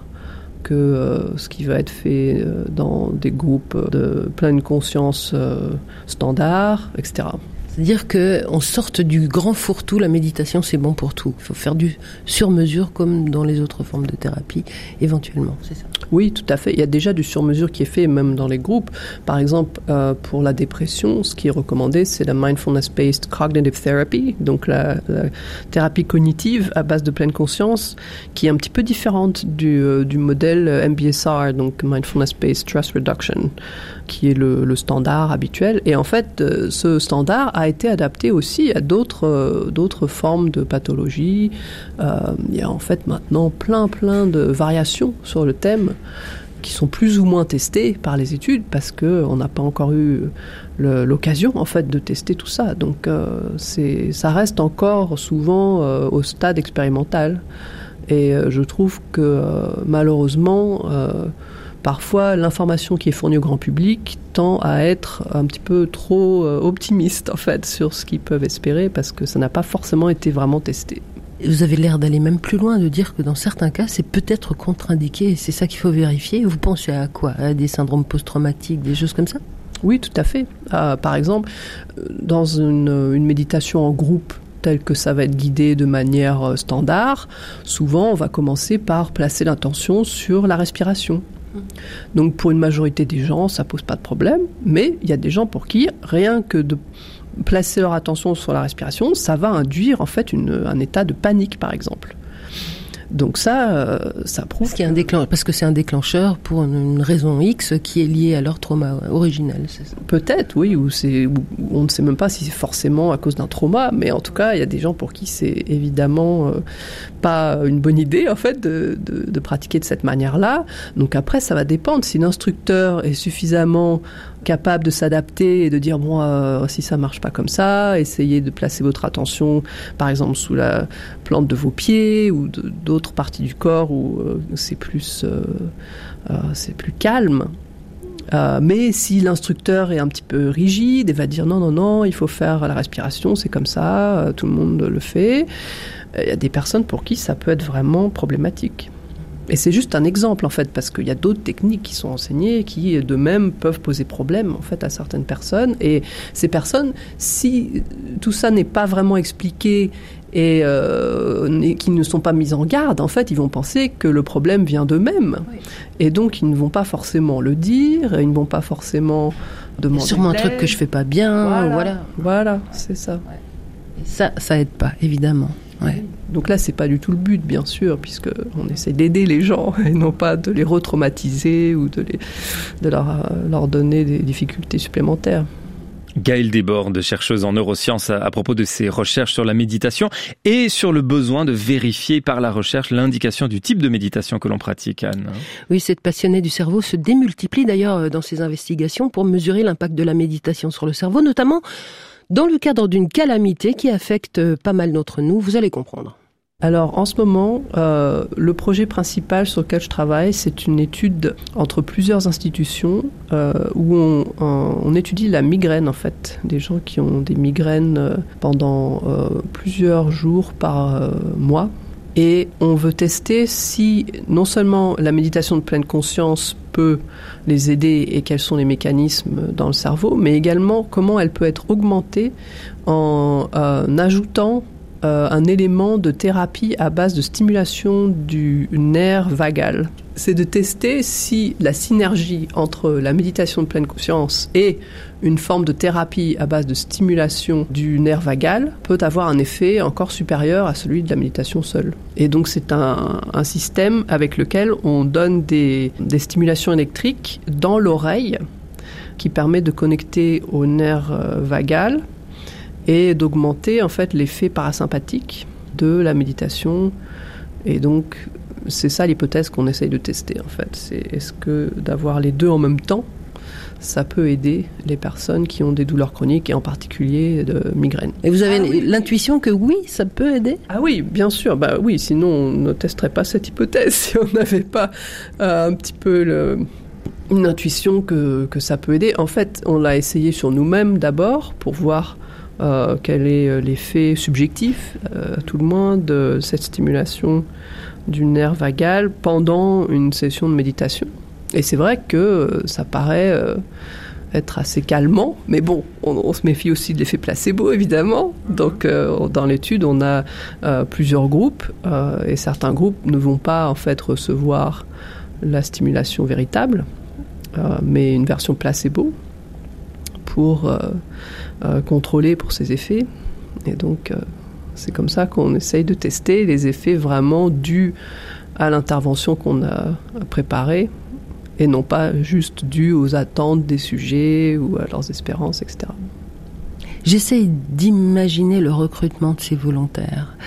que ce qui va être fait dans des groupes de pleine conscience standard, etc. C'est-à-dire qu'on sorte du grand fourre-tout, la méditation c'est bon pour tout. Il faut faire du sur-mesure comme dans les autres formes de thérapie, éventuellement, c'est ça ? Oui, tout à fait. Il y a déjà du sur-mesure qui est fait, même dans les groupes. Par exemple, pour la dépression, ce qui est recommandé, c'est la Mindfulness-Based Cognitive Therapy, donc la thérapie cognitive à base de pleine conscience, qui est un petit peu différente du modèle MBSR, donc Mindfulness-Based Stress Reduction, qui est le standard habituel. Et en fait, ce standard a été adapté aussi à d'autres formes de pathologies. Il y a en fait maintenant plein de variations sur le thème qui sont plus ou moins testées par les études parce qu'on n'a pas encore eu l'occasion en fait de tester tout ça. Donc ça reste encore souvent au stade expérimental. Et je trouve que malheureusement parfois, l'information qui est fournie au grand public tend à être un petit peu trop optimiste, en fait, sur ce qu'ils peuvent espérer, parce que ça n'a pas forcément été vraiment testé. Vous avez l'air d'aller même plus loin, de dire que dans certains cas, c'est peut-être contre-indiqué, et c'est ça qu'il faut vérifier. Vous pensez à quoi ? À des syndromes post-traumatiques, des choses comme ça ? Oui, tout à fait. Par exemple, dans une méditation en groupe, telle que ça va être guidé de manière standard, souvent, on va commencer par placer l'intention sur la respiration. Donc pour une majorité des gens, ça pose pas de problème, mais il y a des gens pour qui rien que de placer leur attention sur la respiration, ça va induire en fait un état de panique par exemple. Donc ça prouve qu'il y a un déclencheur, parce que c'est un déclencheur pour une raison X qui est liée à leur trauma originel. C'est ça. Peut-être, oui, ou on ne sait même pas si c'est forcément à cause d'un trauma, mais en tout cas, il y a des gens pour qui c'est évidemment pas une bonne idée en fait de pratiquer de cette manière-là. Donc après, ça va dépendre. Si l'instructeur est suffisamment capable de s'adapter et de dire si ça marche pas comme ça, essayez de placer votre attention par exemple sous la plante de vos pieds ou d'autres parties du corps où c'est plus calme. Mais si l'instructeur est un petit peu rigide et va dire non, il faut faire la respiration, c'est comme ça, tout le monde le fait, il y a des personnes pour qui ça peut être vraiment problématique. Et c'est juste un exemple en fait, parce qu'il y a d'autres techniques qui sont enseignées qui de même peuvent poser problème en fait à certaines personnes. Et ces personnes, si tout ça n'est pas vraiment expliqué et qui ne sont pas mises en garde, en fait, ils vont penser que le problème vient d'eux-mêmes. Oui. Et donc, ils ne vont pas forcément le dire, ils ne vont pas forcément demander. C'est sûrement un truc que je fais pas bien, voilà, c'est ça. Ouais. Et ça aide pas, évidemment. Ouais. Donc là, c'est pas du tout le but, bien sûr, puisque on essaie d'aider les gens et non pas de les retraumatiser ou de leur donner des difficultés supplémentaires. Gaëlle Desbordes, chercheuse en neurosciences, à propos de ses recherches sur la méditation et sur le besoin de vérifier par la recherche l'indication du type de méditation que l'on pratique, Anne. Oui, cette passionnée du cerveau se démultiplie d'ailleurs dans ses investigations pour mesurer l'impact de la méditation sur le cerveau, notamment dans le cadre d'une calamité qui affecte pas mal d'entre nous. Vous allez comprendre. Alors en ce moment, le projet principal sur lequel je travaille, c'est une étude entre plusieurs institutions où on étudie la migraine en fait, des gens qui ont des migraines pendant plusieurs jours par mois. Et on veut tester si non seulement la méditation de pleine conscience peut les aider et quels sont les mécanismes dans le cerveau, mais également comment elle peut être augmentée en ajoutant un élément de thérapie à base de stimulation du nerf vagal. C'est de tester si la synergie entre la méditation de pleine conscience et une forme de thérapie à base de stimulation du nerf vagal peut avoir un effet encore supérieur à celui de la méditation seule. Et donc c'est un système avec lequel on donne des stimulations électriques dans l'oreille qui permet de connecter au nerf vagal et d'augmenter en fait l'effet parasympathique de la méditation. Et donc c'est ça l'hypothèse qu'on essaye de tester en fait. C'est est-ce que d'avoir les deux en même temps, ça peut aider les personnes qui ont des douleurs chroniques et en particulier de migraines. Et vous avez l'intuition que oui, ça peut aider ? Ah oui, bien sûr. Bah oui, sinon on ne testerait pas cette hypothèse si on n'avait pas un petit peu une intuition que ça peut aider. En fait, on l'a essayé sur nous-mêmes d'abord pour voir quel est l'effet subjectif, à tout le moins, de cette stimulation du nerf vagal pendant une session de méditation. Et c'est vrai que ça paraît être assez calmant, mais bon, on se méfie aussi de l'effet placebo, évidemment. Donc, dans l'étude, on a plusieurs groupes, et certains groupes ne vont pas, en fait, recevoir la stimulation véritable, mais une version placebo pour contrôler pour ses effets. Et donc, c'est comme ça qu'on essaye de tester les effets vraiment dus à l'intervention qu'on a préparée et non pas juste dus aux attentes des sujets ou à leurs espérances, etc. J'essaye d'imaginer le recrutement de ces volontaires.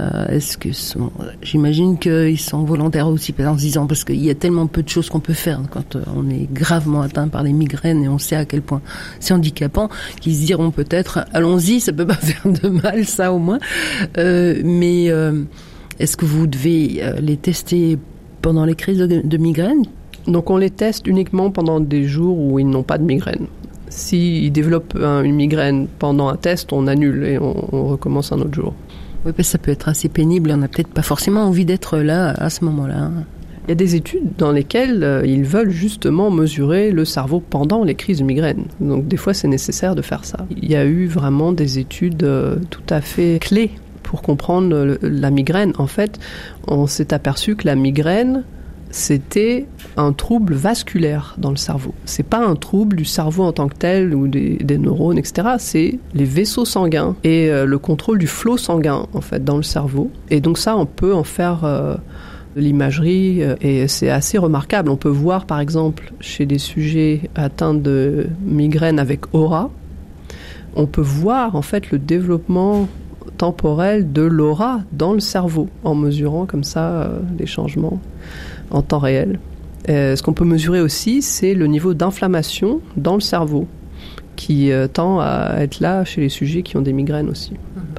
J'imagine qu'ils sont volontaires aussi en se disant, parce qu'il y a tellement peu de choses qu'on peut faire quand on est gravement atteint par les migraines et on sait à quel point c'est handicapant, qu'ils se diront peut-être, allons-y, ça peut pas faire de mal, ça au moins. Mais est-ce que vous devez les tester pendant les crises de migraine ? Donc on les teste uniquement pendant des jours où ils n'ont pas de migraine. S'ils développent une migraine pendant un test, on annule et on recommence un autre jour. Oui, parce que ça peut être assez pénible. On n'a peut-être pas forcément envie d'être là à ce moment-là. Il y a des études dans lesquelles ils veulent justement mesurer le cerveau pendant les crises de migraine. Donc des fois, c'est nécessaire de faire ça. Il y a eu vraiment des études tout à fait clés pour comprendre la migraine. En fait, on s'est aperçu que la migraine c'était un trouble vasculaire dans le cerveau. C'est pas un trouble du cerveau en tant que tel ou des neurones, etc. C'est les vaisseaux sanguins et le contrôle du flot sanguin en fait dans le cerveau. Et donc ça, on peut en faire de l'imagerie et c'est assez remarquable. On peut voir par exemple chez des sujets atteints de migraine avec aura, on peut voir en fait le développement temporel de l'aura dans le cerveau en mesurant comme ça les changements en temps réel. Ce qu'on peut mesurer aussi, c'est le niveau d'inflammation dans le cerveau qui tend à être là chez les sujets qui ont des migraines aussi.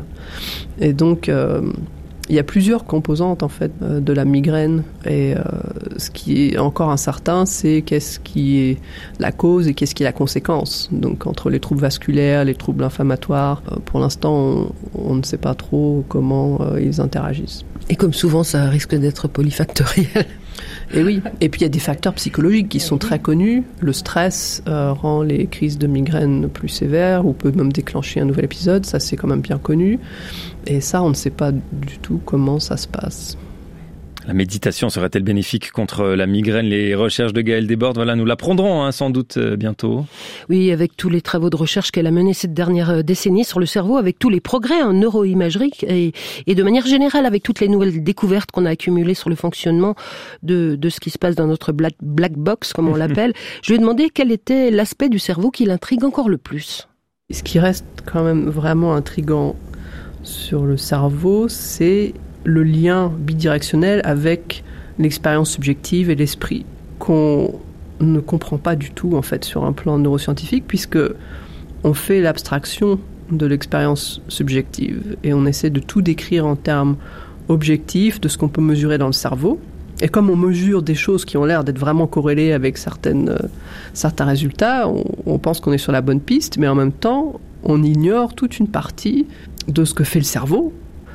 Et donc, il y a plusieurs composantes en fait de la migraine et ce qui est encore incertain, c'est qu'est-ce qui est la cause et qu'est-ce qui est la conséquence. Donc entre les troubles vasculaires, les troubles inflammatoires, pour l'instant on ne sait pas trop comment ils interagissent. Et comme souvent, ça risque d'être polyfactoriel. Et oui, et puis il y a des facteurs psychologiques qui sont très connus. Le stress rend les crises de migraine plus sévères ou peut même déclencher un nouvel épisode, ça c'est quand même bien connu. Et ça, on ne sait pas du tout comment ça se passe. La méditation serait-elle bénéfique contre la migraine? Les recherches de Gaëlle Desbordes, voilà, nous l'apprendrons sans doute bientôt. Oui, avec tous les travaux de recherche qu'elle a menés cette dernière décennie sur le cerveau, avec tous les progrès en neuroimagerie et de manière générale avec toutes les nouvelles découvertes qu'on a accumulées sur le fonctionnement de ce qui se passe dans notre black box, comme on l'appelle, je lui ai demandé quel était l'aspect du cerveau qui l'intrigue encore le plus. Ce qui reste quand même vraiment intriguant sur le cerveau, c'est le lien bidirectionnel avec l'expérience subjective et l'esprit qu'on ne comprend pas du tout en fait sur un plan neuroscientifique puisque on fait l'abstraction de l'expérience subjective et on essaie de tout décrire en termes objectifs de ce qu'on peut mesurer dans le cerveau. Et comme on mesure des choses qui ont l'air d'être vraiment corrélées avec certains résultats, on pense qu'on est sur la bonne piste, mais en même temps, on ignore toute une partie de ce que fait le cerveau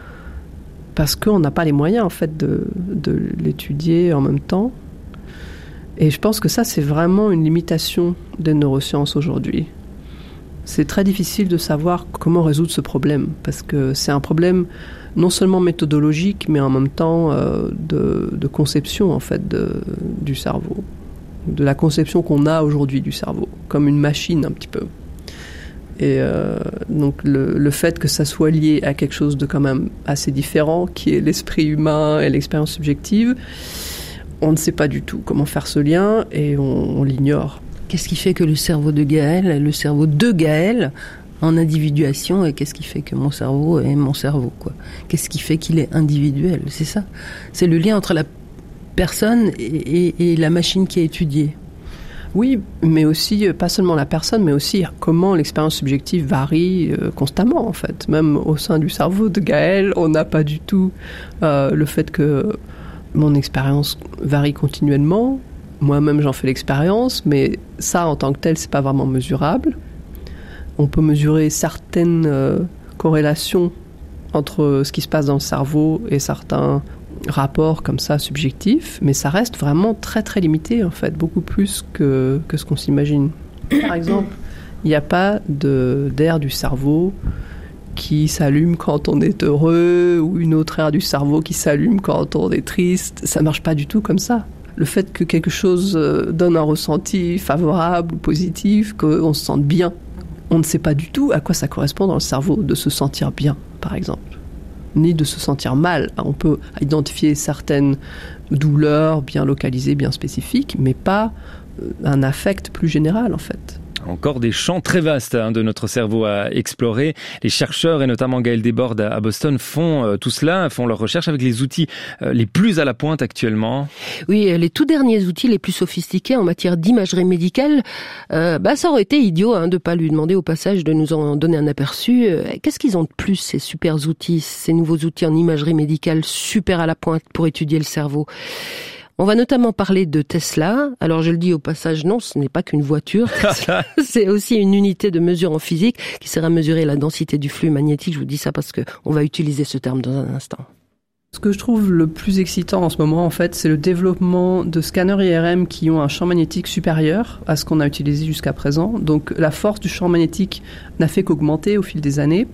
parce qu'on n'a pas les moyens en fait de l'étudier en même temps. Et je pense que ça, c'est vraiment une limitation des neurosciences aujourd'hui. C'est très difficile de savoir comment résoudre ce problème, parce que c'est un problème non seulement méthodologique, mais en même temps de conception en fait du cerveau, de la conception qu'on a aujourd'hui du cerveau, comme une machine un petit peu. Et donc le fait que ça soit lié à quelque chose de quand même assez différent, qui est l'esprit humain et l'expérience subjective, on ne sait pas du tout comment faire ce lien et on l'ignore. Qu'est-ce qui fait que le cerveau de Gaëlle est le cerveau de Gaëlle en individuation et qu'est-ce qui fait que mon cerveau est mon cerveau, quoi? Qu'est-ce qui fait qu'il est individuel? C'est ça. C'est le lien entre la personne et la machine qui est étudiée. Oui, mais aussi, pas seulement la personne, mais aussi comment l'expérience subjective varie constamment, en fait. Même au sein du cerveau de Gaëlle, on n'a pas du tout le fait que mon expérience varie continuellement. Moi-même, j'en fais l'expérience, mais ça, en tant que tel, c'est pas vraiment mesurable. On peut mesurer certaines corrélations entre ce qui se passe dans le cerveau et certains rapports comme ça subjectifs, mais ça reste vraiment très très limité en fait, beaucoup plus que ce qu'on s'imagine. Par exemple, il n'y a pas d'aire du cerveau qui s'allume quand on est heureux ou une autre aire du cerveau qui s'allume quand on est triste. Ça marche pas du tout comme ça. Le fait que quelque chose donne un ressenti favorable ou positif, qu'on se sente bien, on ne sait pas du tout à quoi ça correspond dans le cerveau de se sentir bien, par exemple, ni de se sentir mal. On peut identifier certaines douleurs bien localisées, bien spécifiques, mais pas un affect plus général, en fait. Encore des champs très vastes de notre cerveau à explorer. Les chercheurs, et notamment Gaëlle Desbordes à Boston, font tout cela, font leurs recherches avec les outils les plus à la pointe actuellement. Oui, les tout derniers outils les plus sophistiqués en matière d'imagerie médicale, ça aurait été idiot de pas lui demander au passage de nous en donner un aperçu. Qu'est-ce qu'ils ont de plus, ces super outils, ces nouveaux outils en imagerie médicale super à la pointe pour étudier le cerveau? On va notamment parler de Tesla. Alors je le dis au passage, non, ce n'est pas qu'une voiture. C'est aussi une unité de mesure en physique qui sert à mesurer la densité du flux magnétique. Je vous dis ça parce que on va utiliser ce terme dans un instant. Ce que je trouve le plus excitant en ce moment, en fait, c'est le développement de scanners IRM qui ont un champ magnétique supérieur à ce qu'on a utilisé jusqu'à présent. Donc la force du champ magnétique n'a fait qu'augmenter au fil des années.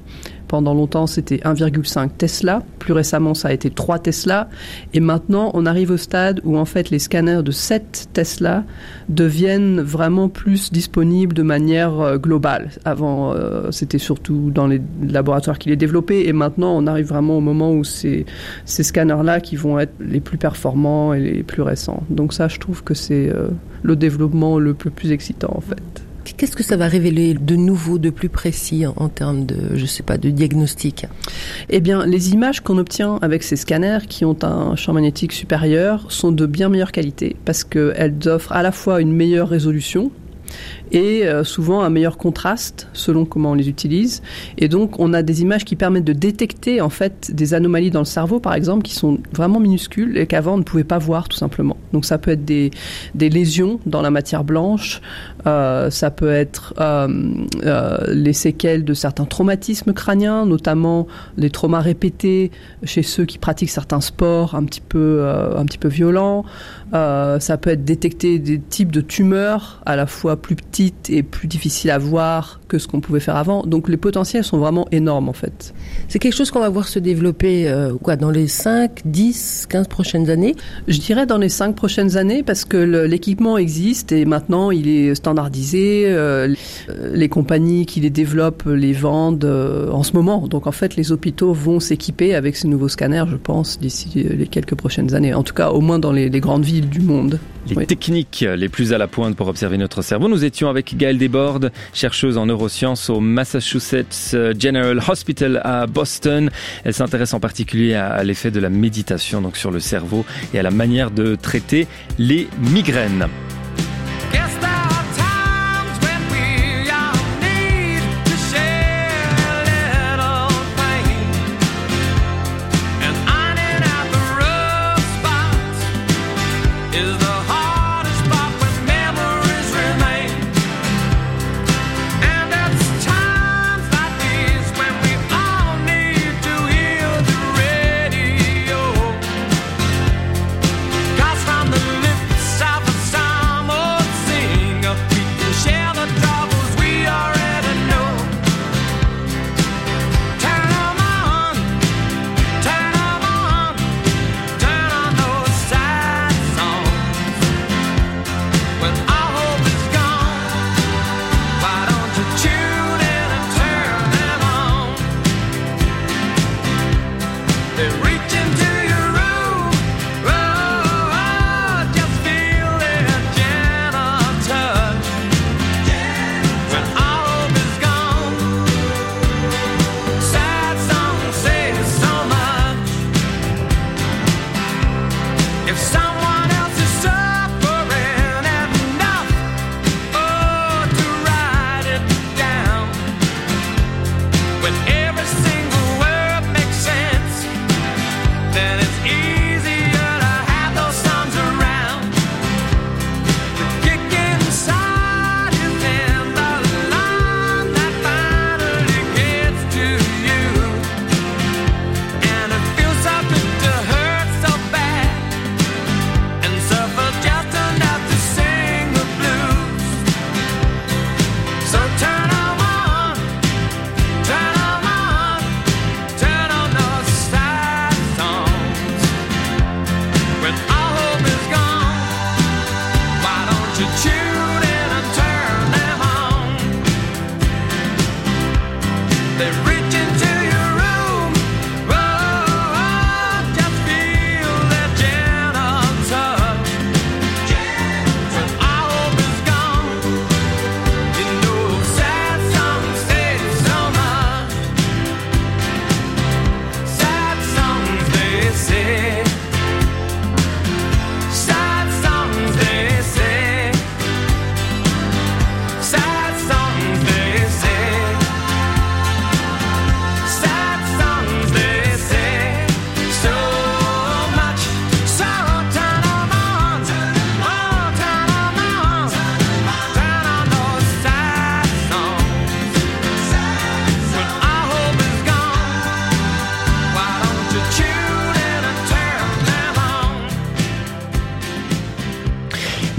Pendant longtemps, c'était 1,5 Tesla. Plus récemment, ça a été 3 Tesla. Et maintenant, on arrive au stade où, en fait, les scanners de 7 Tesla deviennent vraiment plus disponibles de manière globale. Avant, c'était surtout dans les laboratoires qui les développaient. Et maintenant, on arrive vraiment au moment où ces scanners-là qui vont être les plus performants et les plus récents. Donc ça, je trouve que c'est le développement le plus excitant, en fait. Qu'est-ce que ça va révéler de nouveau, de plus précis en termes de, de diagnostic ? Eh bien, les images qu'on obtient avec ces scanners qui ont un champ magnétique supérieur sont de bien meilleure qualité parce qu'elles offrent à la fois une meilleure résolution et souvent un meilleur contraste selon comment on les utilise. Et donc, on a des images qui permettent de détecter en fait des anomalies dans le cerveau, par exemple, qui sont vraiment minuscules et qu'avant on ne pouvait pas voir tout simplement. Donc, ça peut être des lésions dans la matière blanche, ça peut être les séquelles de certains traumatismes crâniens, notamment les traumas répétés chez ceux qui pratiquent certains sports un petit peu violents. Ça peut être détecter des types de tumeurs à la fois plus petites et plus difficiles à voir que ce qu'on pouvait faire avant. Donc les potentiels sont vraiment énormes en fait. C'est quelque chose qu'on va voir se développer dans les 5, 10, 15 prochaines années ? Je dirais dans les 5 prochaines années parce que l'équipement existe et maintenant il est standardisé. Les compagnies qui les développent les vendent en ce moment. Donc en fait les hôpitaux vont s'équiper avec ces nouveaux scanners, je pense, d'ici les quelques prochaines années. En tout cas au moins dans les grandes villes du monde. Les techniques les plus à la pointe pour observer notre cerveau. Nous étions avec Gaëlle Desbordes, chercheuse en neurosciences au Massachusetts General Hospital à Boston. Elle s'intéresse en particulier à l'effet de la méditation donc sur le cerveau et à la manière de traiter les migraines.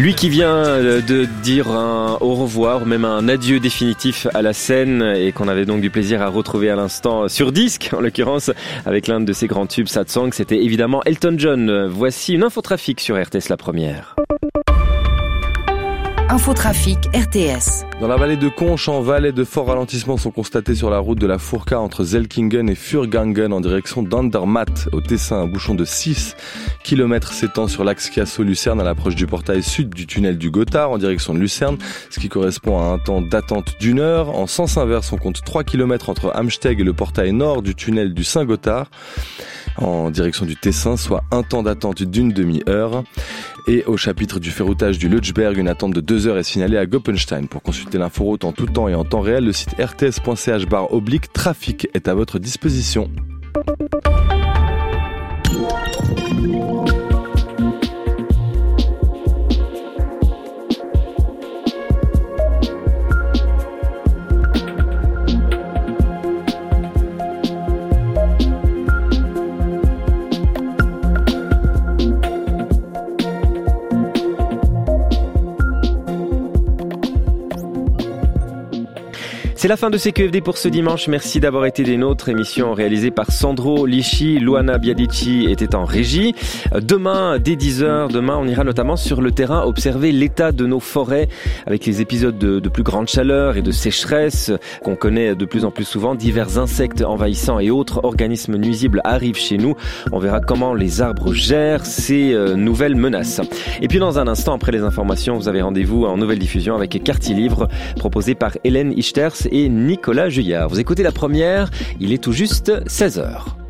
Lui qui vient de dire un au revoir, même un adieu définitif à la scène et qu'on avait donc du plaisir à retrouver à l'instant sur disque, en l'occurrence, avec l'un de ses grands tubes, Sad Song, c'était évidemment Elton John. Voici une infotrafic sur RTS La Première. Infotrafic RTS. Dans la vallée de Conches, en Valais, de forts ralentissements sont constatés sur la route de la Fourca entre Zelkingen et Furgangen en direction d'Andermatt. Au Tessin, un bouchon de 6 km s'étend sur l'axe Chiasso-Lucerne à l'approche du portail sud du tunnel du Gothard en direction de Lucerne, ce qui correspond à un temps d'attente d'1 heure. En sens inverse, on compte 3 km entre Amsteg et le portail nord du tunnel du Saint-Gothard en direction du Tessin, soit un temps d'attente d'1 demi-heure. Et au chapitre du ferroutage du Lötschberg, une attente de 2 heures est signalée à Goppenstein. Pour consulter l'inforoute en tout temps et en temps réel, le site rts.ch/trafic est à votre disposition. C'est la fin de CQFD pour ce dimanche. Merci d'avoir été des nôtres. Émission réalisée par Sandro Lisci. Luana Biadici était en régie. Demain, dès 10h, on ira notamment sur le terrain observer l'état de nos forêts avec les épisodes de plus grande chaleur et de sécheresse qu'on connaît de plus en plus souvent. Divers insectes envahissants et autres organismes nuisibles arrivent chez nous. On verra comment les arbres gèrent ces nouvelles menaces. Et puis dans un instant, après les informations, vous avez rendez-vous en nouvelle diffusion avec Quartier Livre proposé par Hélène Ichters et Nicolas Juillard. Vous écoutez La Première, il est tout juste 16h.